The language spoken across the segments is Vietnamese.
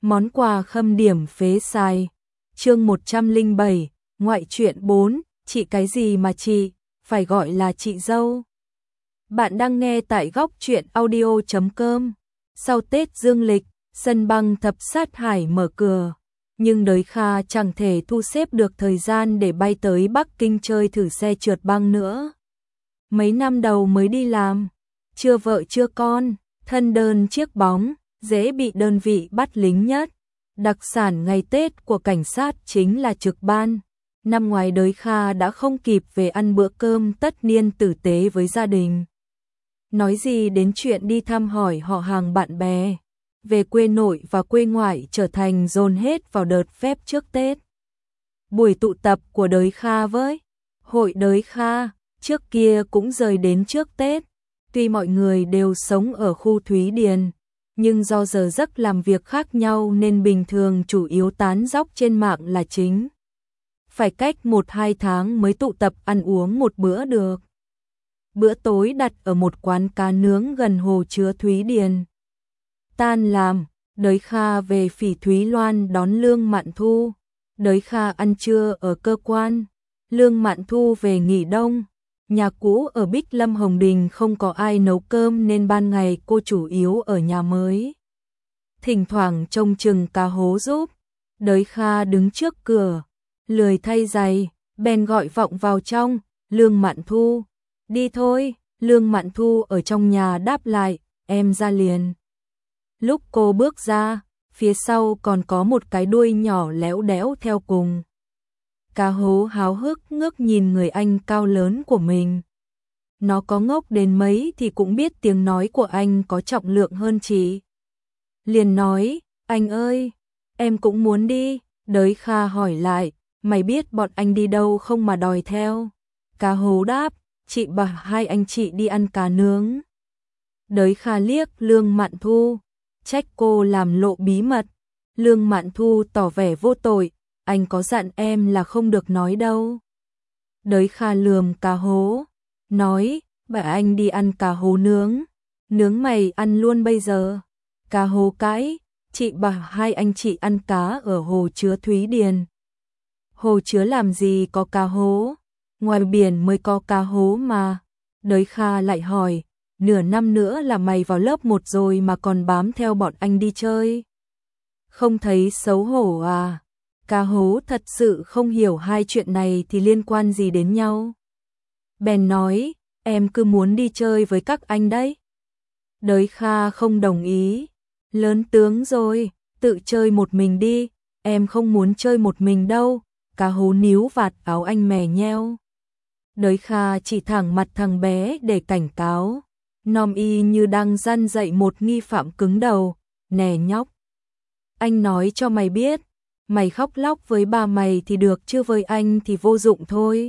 Món quà khâm điểm phế sai. Chương 107, ngoại truyện 4, chị cái gì mà chị, phải gọi là chị dâu. Bạn đang nghe tại góc truyện audio.com. Sau Tết Dương lịch, sân băng thập sát hải mở cửa, nhưng Đới Kha chẳng thể thu xếp được thời gian để bay tới Bắc Kinh chơi thử xe trượt băng nữa. Mấy năm đầu mới đi làm, chưa vợ chưa con, thân đơn chiếc bóng, dễ bị đơn vị bắt lính nhất. Đặc sản ngày Tết của cảnh sát chính là trực ban. Năm ngoái Đới Kha đã không kịp về ăn bữa cơm tất niên tử tế với gia đình. Nói gì đến chuyện đi thăm hỏi họ hàng bạn bè. Về quê nội và quê ngoại trở thành dồn hết vào đợt phép trước Tết. Buổi tụ tập của Đới Kha với hội Đới Kha trước kia cũng rời đến trước Tết. Tuy mọi người đều sống ở khu Thúy Điền, nhưng do giờ giấc làm việc khác nhau nên bình thường chủ yếu tán dóc trên mạng là chính. Phải cách 1-2 tháng mới tụ tập ăn uống một bữa được. Bữa tối đặt ở một quán cá nướng gần hồ chứa Thúy Điền. Tan làm, Đới Kha về Phỉ Thúy Loan đón Lương Mạn Thu. Đới Kha ăn trưa ở cơ quan, Lương Mạn Thu về nghỉ đông. Nhà cũ ở Bích Lâm Hồng Đình không có ai nấu cơm nên ban ngày cô chủ yếu ở nhà mới. Thỉnh thoảng trông chừng cá hố giúp. Đới Kha đứng trước cửa, lười thay giày, bèn gọi vọng vào trong, Lương Mạn Thu. Đi thôi, Lương Mạn Thu ở trong nhà đáp lại, em ra liền. Lúc cô bước ra, phía sau còn có một cái đuôi nhỏ léo đẽo theo cùng. Cá hố háo hức ngước nhìn người anh cao lớn của mình. Nó có ngốc đến mấy thì cũng biết tiếng nói của anh có trọng lượng hơn chị. Liền nói, anh ơi, em cũng muốn đi. Đới Kha hỏi lại, mày biết bọn anh đi đâu không mà đòi theo? Cá hố đáp, chị bảo hai anh chị đi ăn cá nướng. Đới Kha liếc Lương Mạn Thu, trách cô làm lộ bí mật. Lương Mạn Thu tỏ vẻ vô tội, anh có dặn em là không được nói đâu. Đới Kha lườm cá hố, nói, bảo anh đi ăn cá hố nướng. Nướng mày ăn luôn bây giờ. Cá hố cãi, chị bảo hai anh chị ăn cá ở hồ chứa Thúy Điền. Hồ chứa làm gì có cá hố, ngoài biển mới có cá hố mà. Đới Kha lại hỏi, nửa năm nữa là mày vào lớp 1 rồi mà còn bám theo bọn anh đi chơi. Không thấy xấu hổ à? Cá hố thật sự không hiểu hai chuyện này thì liên quan gì đến nhau. Bèn nói, em cứ muốn đi chơi với các anh đấy. Đới Kha không đồng ý, lớn tướng rồi, tự chơi một mình đi, em không muốn chơi một mình đâu. Cá hố níu vạt áo anh mè nheo. Đới Kha chỉ thẳng mặt thằng bé để cảnh cáo, nom y như đang răn dạy một nghi phạm cứng đầu, nè nhóc. Anh nói cho mày biết, mày khóc lóc với ba mày thì được chứ với anh thì vô dụng thôi.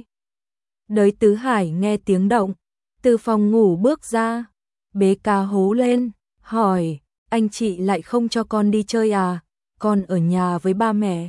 Đới Tứ Hải nghe tiếng động, từ phòng ngủ bước ra, bế cá hố lên, hỏi, anh chị lại không cho con đi chơi à, con ở nhà với ba mẹ.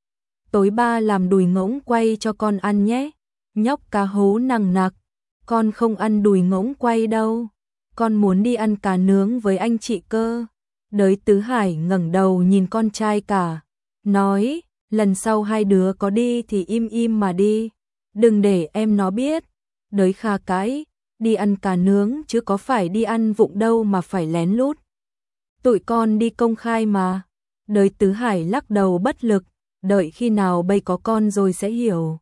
Tối ba làm đùi ngỗng quay cho con ăn nhé. Nhóc cá hố nằng nặc, con không ăn đùi ngỗng quay đâu, con muốn đi ăn cá nướng với anh chị cơ. Đới Tứ Hải ngẩng đầu nhìn con trai cả, nói, lần sau hai đứa có đi thì im im mà đi, đừng để em nó biết. Đới Kha cãi, đi ăn cá nướng chứ có phải đi ăn vụng đâu mà phải lén lút. Tụi con đi công khai mà. Đới Tứ Hải lắc đầu bất lực, đợi khi nào bây có con rồi sẽ hiểu.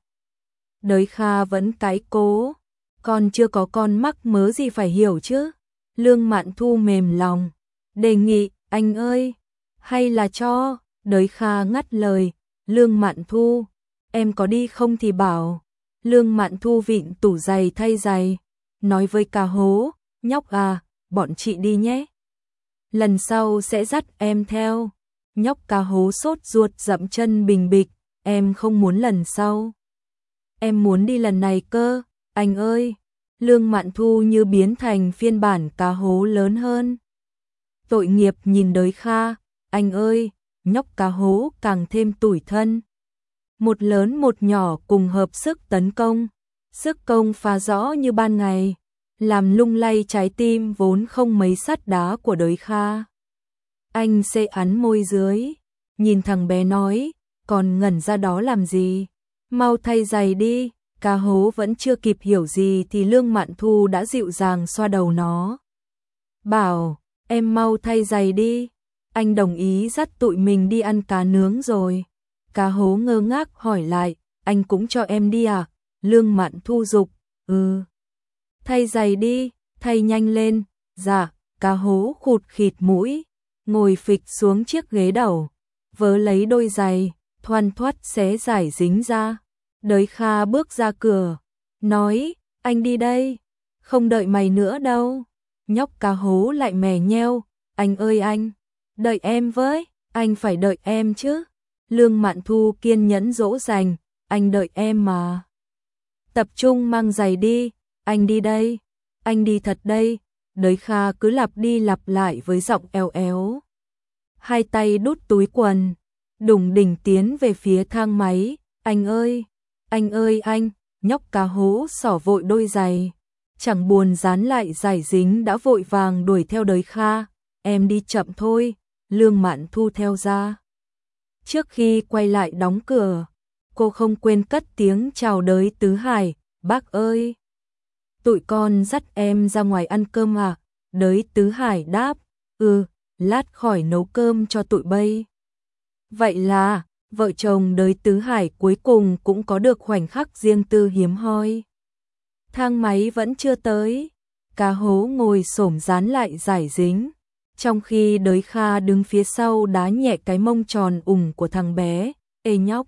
Đới Kha vẫn cãi cố, con chưa có con mắc mớ gì phải hiểu chứ. Lương Mạn Thu mềm lòng, đề nghị, anh ơi, hay là cho. Đới Kha ngắt lời, Lương Mạn Thu, em có đi không thì bảo. Lương Mạn Thu vịn tủ giày thay giày, nói với cá hố, nhóc à, bọn chị đi nhé. Lần sau sẽ dắt em theo. Nhóc cá hố sốt ruột dậm chân bình bịch, em không muốn lần sau. Em muốn đi lần này cơ, anh ơi. Lương Mạn Thu như biến thành phiên bản cá hố lớn hơn. Tội nghiệp nhìn Đới Kha, anh ơi, nhóc cá hố càng thêm tủi thân. Một lớn một nhỏ cùng hợp sức tấn công, sức công phá rõ như ban ngày, làm lung lay trái tim vốn không mấy sắt đá của Đới Kha. Anh xê ắn môi dưới, nhìn thằng bé nói, còn ngẩn ra đó làm gì? Mau thay giày đi. Cá Hố vẫn chưa kịp hiểu gì thì Lương Mạn Thu đã dịu dàng xoa đầu nó. Bảo, em mau thay giày đi. Anh đồng ý dắt tụi mình đi ăn cá nướng rồi. Cá Hố ngơ ngác hỏi lại, anh cũng cho em đi à? Lương Mạn Thu giục, thay giày đi, thay nhanh lên. Dạ. Cá Hố khụt khịt mũi, ngồi phịch xuống chiếc ghế đầu, vớ lấy đôi giày, thoăn thoắt xé giải dính ra. Đới Kha bước ra cửa, nói, anh đi đây, không đợi mày nữa đâu. Nhóc Cá Hố lại mè nheo, anh ơi anh, đợi em với, anh phải đợi em chứ. Lương Mạn Thu kiên nhẫn dỗ dành, anh đợi em mà. Tập trung mang giày đi, anh đi đây, anh đi thật đây. Đới Kha cứ lặp đi lặp lại với giọng éo éo. Hai tay đút túi quần, đùng đỉnh tiến về phía thang máy. Anh ơi, anh. Nhóc Cá Hố xỏ vội đôi giày, chẳng buồn dán lại giải dính đã vội vàng đuổi theo Đới Kha. Em đi chậm thôi. Lương Mạn Thu theo ra. Trước khi quay lại đóng cửa, cô không quên cất tiếng chào Đới Tứ Hải. Bác ơi, tụi con dắt em ra ngoài ăn cơm à? Đới Tứ Hải đáp, lát khỏi nấu cơm cho tụi bay. Vậy là, vợ chồng Đới Tứ Hải cuối cùng cũng có được khoảnh khắc riêng tư hiếm hoi. Thang máy vẫn chưa tới, Cá Hố ngồi xổm dán lại giải dính, trong khi Đới Kha đứng phía sau đá nhẹ cái mông tròn ủng của thằng bé. Ê nhóc,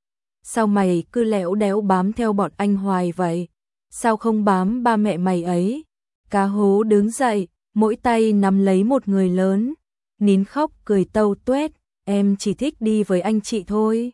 sao mày cứ lẽo đéo bám theo bọn anh hoài vậy? Sao không bám ba mẹ mày ấy? Cá Hố đứng dậy, mỗi tay nắm lấy một người lớn, nín khóc cười tâu tuét, em chỉ thích đi với anh chị thôi.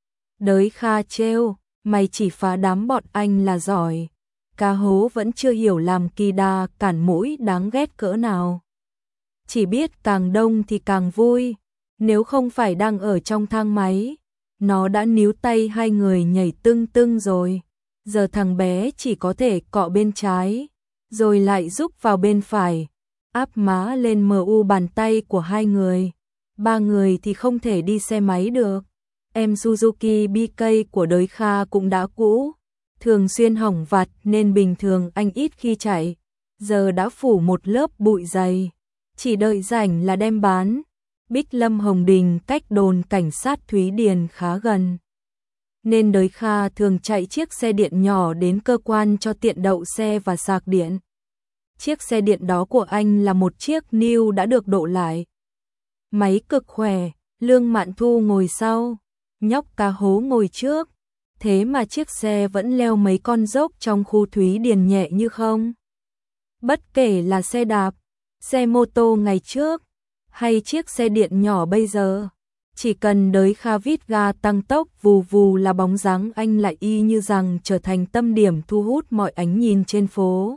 Đới Kha trêu, mày chỉ phá đám bọn anh là giỏi. Cá Hố vẫn chưa hiểu làm kỳ đà cản mũi đáng ghét cỡ nào. Chỉ biết càng đông thì càng vui, nếu không phải đang ở trong thang máy, nó đã níu tay hai người nhảy tưng tưng rồi. Giờ thằng bé chỉ có thể cọ bên trái, rồi lại rúc vào bên phải, áp má lên mu bàn tay của hai người. Ba người thì không thể đi xe máy được. Em Suzuki BK của Đới Kha cũng đã cũ, thường xuyên hỏng vặt nên bình thường anh ít khi chạy. Giờ đã phủ một lớp bụi dày, chỉ đợi rảnh là đem bán. Bích Lâm Hồng Đình cách đồn cảnh sát Thúy Điền khá gần, nên Đới Kha thường chạy chiếc xe điện nhỏ đến cơ quan cho tiện đậu xe và sạc điện. Chiếc xe điện đó của anh là một chiếc New đã được độ lại. Máy cực khỏe, Lương Mạn Thu ngồi sau, nhóc Cá Hố ngồi trước. Thế mà chiếc xe vẫn leo mấy con dốc trong khu Thúy Điền nhẹ như không. Bất kể là xe đạp, xe mô tô ngày trước, hay chiếc xe điện nhỏ bây giờ, chỉ cần Đới Kha vít ga tăng tốc vù vù là bóng dáng anh lại y như rằng trở thành tâm điểm thu hút mọi ánh nhìn trên phố.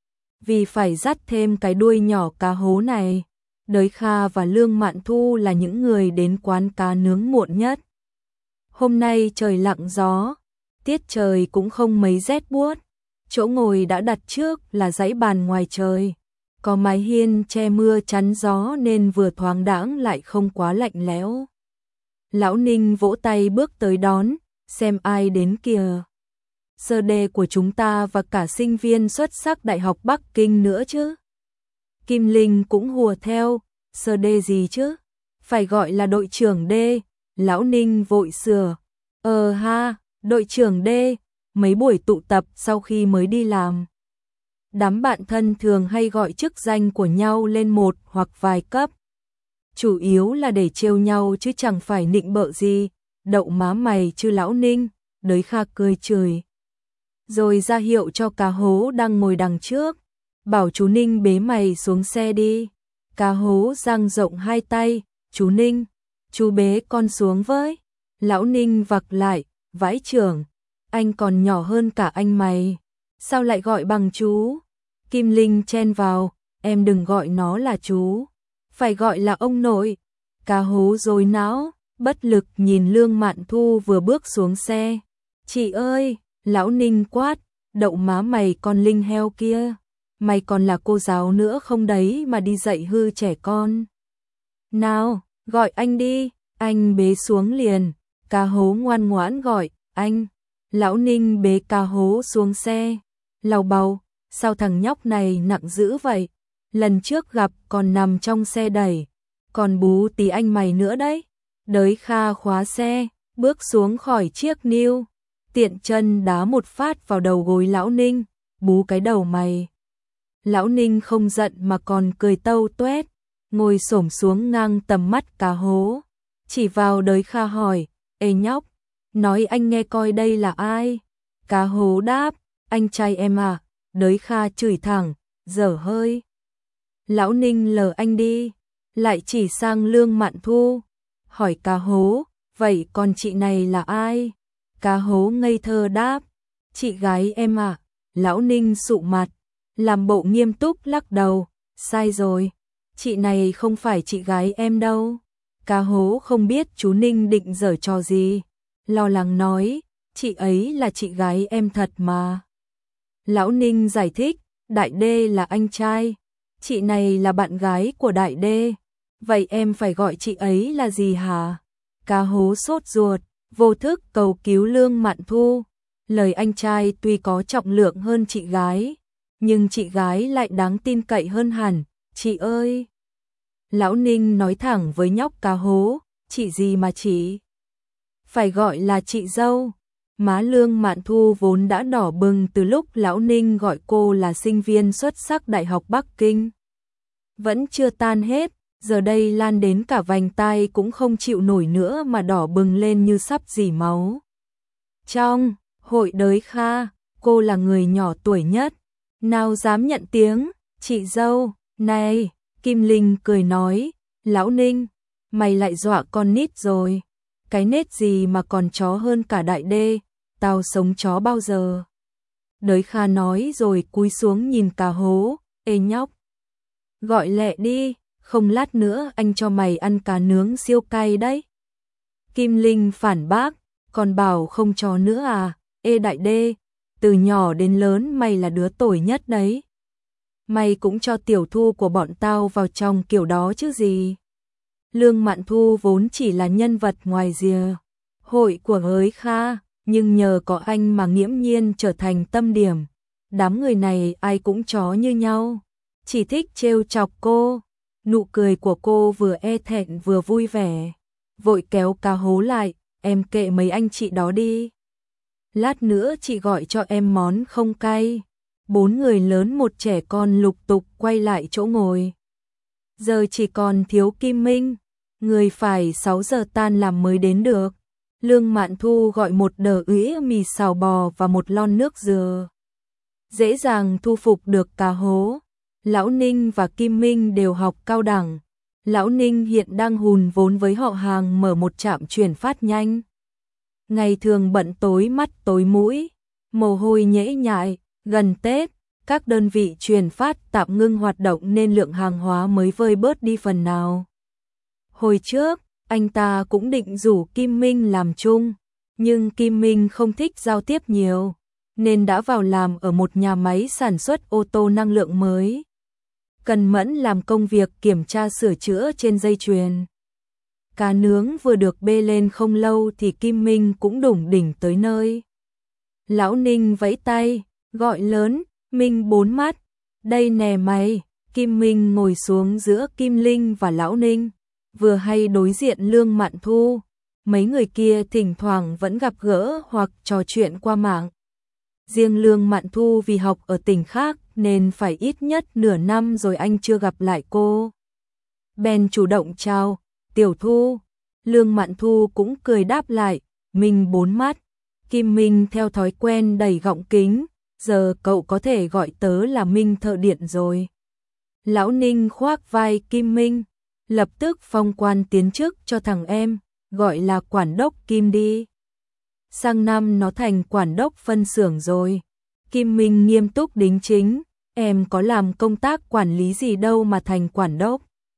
Vì phải dắt thêm cái đuôi nhỏ Cá Hố này, Đới Kha và Lương Mạn Thu là những người đến quán cá nướng muộn nhất. Hôm nay trời lặng gió, tiết trời cũng không mấy rét buốt. Chỗ ngồi đã đặt trước là dãy bàn ngoài trời, có mái hiên che mưa chắn gió nên vừa thoáng đãng lại không quá lạnh lẽo. Lão Ninh vỗ tay bước tới đón, xem ai đến kìa. Sơ đề của chúng ta và cả sinh viên xuất sắc Đại học Bắc Kinh nữa chứ. Kim Linh cũng hùa theo, sơ đề gì chứ? Phải gọi là đội trưởng D. Lão Ninh vội sửa. Ha, đội trưởng D, mấy buổi tụ tập sau khi mới đi làm. Đám bạn thân thường hay gọi chức danh của nhau lên một hoặc vài cấp. Chủ yếu là để trêu nhau chứ chẳng phải nịnh bợ gì. Đậu má mày chứ Lão Ninh, Đới Kha cười chửi. Rồi ra hiệu cho Cá Hố đang ngồi đằng trước, bảo chú Ninh bế mày xuống xe đi. Cá Hố dang rộng hai tay, chú Ninh, chú bế con xuống với. Lão Ninh vặc lại, vãi chưởng, anh còn nhỏ hơn cả anh mày, sao lại gọi bằng chú? Kim Linh chen vào, em đừng gọi nó là chú, phải gọi là ông nội. Cá Hố rối não, bất lực nhìn Lương Mạn Thu vừa bước xuống xe. Chị ơi, Lão Ninh quát, đậu má mày con Linh heo kia, mày còn là cô giáo nữa không đấy mà đi dạy hư trẻ con. Nào, gọi anh đi. Anh bế xuống liền, Cá Hố ngoan ngoãn gọi, anh. Lão Ninh bế Cá Hố xuống xe, lầu bầu, sao thằng nhóc này nặng dữ vậy? Lần trước gặp còn nằm trong xe đẩy, còn bú tí anh mày nữa đấy. Đới Kha khóa xe, bước xuống khỏi chiếc niu, tiện chân đá một phát vào đầu gối Lão Ninh, bú cái đầu mày. Lão Ninh không giận mà còn cười tâu tuét, ngồi xổm xuống ngang tầm mắt Cá Hố, chỉ vào Đới Kha hỏi, ê nhóc, nói anh nghe coi đây là ai? Cá Hố đáp, anh trai em à. Đới Kha chửi thẳng, dở hơi. Lão Ninh lờ anh đi, lại chỉ sang Lương Mạn Thu, hỏi Cá Hố, vậy còn chị này là ai? Cá Hố ngây thơ đáp, chị gái em à. Lão Ninh sụ mặt, làm bộ nghiêm túc lắc đầu, sai rồi, chị này không phải chị gái em đâu. Cá Hố không biết chú Ninh định giở trò gì, lo lắng nói, chị ấy là chị gái em thật mà. Lão Ninh giải thích, Đại Đê là anh trai, chị này là bạn gái của Đại Đê, vậy em phải gọi chị ấy là gì hả? Cá Hố sốt ruột, vô thức cầu cứu Lương Mạn Thu, lời anh trai tuy có trọng lượng hơn chị gái, nhưng chị gái lại đáng tin cậy hơn hẳn, chị ơi. Lão Ninh nói thẳng với nhóc Cá Hố, chị gì mà chị? Phải gọi là chị dâu. Má Lương Mạn Thu vốn đã đỏ bừng từ lúc Lão Ninh gọi cô là sinh viên xuất sắc Đại học Bắc Kinh. Vẫn chưa tan hết, giờ đây lan đến cả vành tai cũng không chịu nổi nữa mà đỏ bừng lên như sắp rỉ máu. Trong hội Đới Kha, cô là người nhỏ tuổi nhất, nào dám nhận tiếng, chị dâu, này, Kim Linh cười nói, Lão Ninh, mày lại dọa con nít rồi, cái nết gì mà còn chó hơn cả Đại Đê, tao sống chó bao giờ. Đới Kha nói rồi cúi xuống nhìn Cá Hố, ê nhóc, gọi lẹ đi, không lát nữa anh cho mày ăn cá nướng siêu cay đấy. Kim Linh phản bác, còn bảo không cho nữa à, ê Đại Đê, từ nhỏ đến lớn mày là đứa tồi nhất đấy. Mày cũng cho tiểu Thu của bọn tao vào trong kiểu đó chứ gì. Lương Mạn Thu vốn chỉ là nhân vật ngoài rìa hội của Đới Kha, nhưng nhờ có anh mà nghiễm nhiên trở thành tâm điểm. Đám người này ai cũng chó như nhau, chỉ thích trêu chọc cô. Nụ cười của cô vừa e thẹn vừa vui vẻ, vội kéo Cá Hố lại, em kệ mấy anh chị đó đi. Lát nữa chị gọi cho em món không cay. 4 người lớn một trẻ con lục tục quay lại chỗ ngồi. Giờ chỉ còn thiếu Kim Minh, người phải 6 giờ tan làm mới đến được. Lương Mạn Thu gọi một đờ ưỡi mì xào bò và một lon nước dừa. Dễ dàng thu phục được Cá Hố. Lão Ninh và Kim Minh đều học cao đẳng. Lão Ninh hiện đang hùn vốn với họ hàng mở một trạm chuyển phát nhanh. Ngày thường bận tối mắt tối mũi, mồ hôi nhễ nhại, gần Tết, các đơn vị chuyển phát tạm ngưng hoạt động nên lượng hàng hóa mới vơi bớt đi phần nào. Hồi trước, anh ta cũng định rủ Kim Minh làm chung, nhưng Kim Minh không thích giao tiếp nhiều, nên đã vào làm ở một nhà máy sản xuất ô tô năng lượng mới. Cần mẫn làm công việc kiểm tra sửa chữa trên dây chuyền. Cá nướng vừa được bê lên không lâu thì Kim Minh cũng đủng đỉnh tới nơi. Lão Ninh vẫy tay, gọi lớn, Minh bốn mắt, đây nè mày. Kim Minh ngồi xuống giữa Kim Linh và Lão Ninh, vừa hay đối diện Lương Mạn Thu. Mấy người kia thỉnh thoảng vẫn gặp gỡ hoặc trò chuyện qua mạng. Riêng Lương Mạn Thu vì học ở tỉnh khác nên phải ít nhất nửa năm rồi anh chưa gặp lại cô. Bèn chủ động chào, Tiểu Thu. Lương Mạn Thu cũng cười đáp lại, Minh bốn mắt. Kim Minh theo thói quen đẩy gọng kính, giờ cậu có thể gọi tớ là Minh thợ điện rồi. Lão Ninh khoác vai Kim Minh, lập tức phong quan tiến chức cho thằng em, gọi là quản đốc Kim đi. Sang năm nó thành quản đốc phân xưởng rồi. Kim Minh nghiêm túc đính chính, em có làm công tác quản lý gì đâu mà thành quản đốc.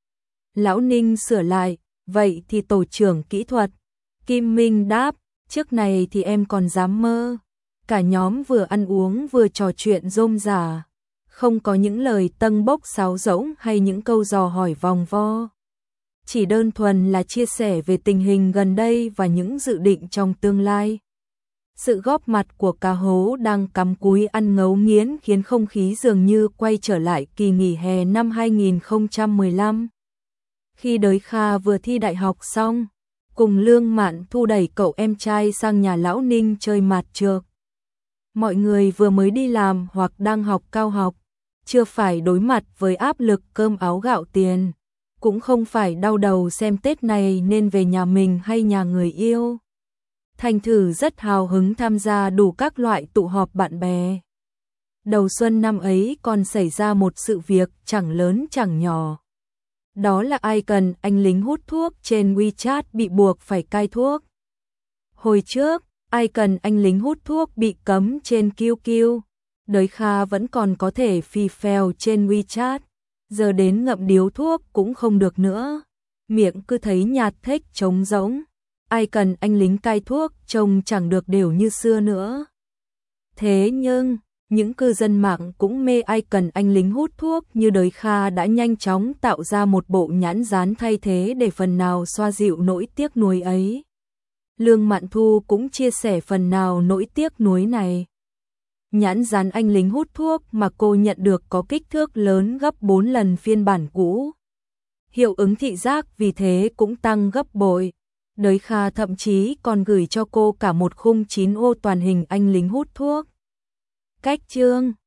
Lão Ninh sửa lại, vậy thì tổ trưởng kỹ thuật. Kim Minh đáp, trước này thì em còn dám mơ. Cả nhóm vừa ăn uống vừa trò chuyện rôm rả, không có những lời tâng bốc sáo rỗng hay những câu dò hỏi vòng vo. chỉ đơn thuần là chia sẻ về tình hình gần đây và những dự định trong tương lai. Sự góp mặt của Cá Hố đang cắm cúi ăn ngấu nghiến khiến không khí dường như quay trở lại kỳ nghỉ hè năm 2015. Khi Đới Kha vừa thi đại học xong, cùng Lương Mạn Thu đẩy cậu em trai sang nhà Lão Ninh chơi mạt trược. Mọi người vừa mới đi làm hoặc đang học cao học, chưa phải đối mặt với áp lực cơm áo gạo tiền, cũng không phải đau đầu xem Tết này nên về nhà mình hay nhà người yêu. Thành thử rất hào hứng tham gia đủ các loại tụ họp bạn bè. Đầu xuân năm ấy còn xảy ra một sự việc chẳng lớn chẳng nhỏ. Đó là Icon anh lính hút thuốc trên WeChat bị buộc phải cai thuốc. Hồi trước, Icon anh lính hút thuốc bị cấm trên QQ. Đới Kha vẫn còn có thể phì phèo trên WeChat. Giờ đến ngậm điếu thuốc cũng không được nữa. Miệng cứ thấy nhạt thếch trống rỗng. Icon anh lính cai thuốc trông chẳng được đều như xưa nữa. Thế nhưng, những cư dân mạng cũng mê Icon anh lính hút thuốc như Đới Kha đã nhanh chóng tạo ra một bộ nhãn dán thay thế để phần nào xoa dịu nỗi tiếc nuối ấy. Lương Mạn Thu cũng chia sẻ phần nào nỗi tiếc nuối này. Nhãn dán anh lính hút thuốc mà cô nhận được có kích thước lớn gấp 4 lần phiên bản cũ. Hiệu ứng thị giác vì thế cũng tăng gấp bội. Đới Kha thậm chí còn gửi cho cô cả một khung 9 ô toàn hình anh lính hút thuốc. Cách chương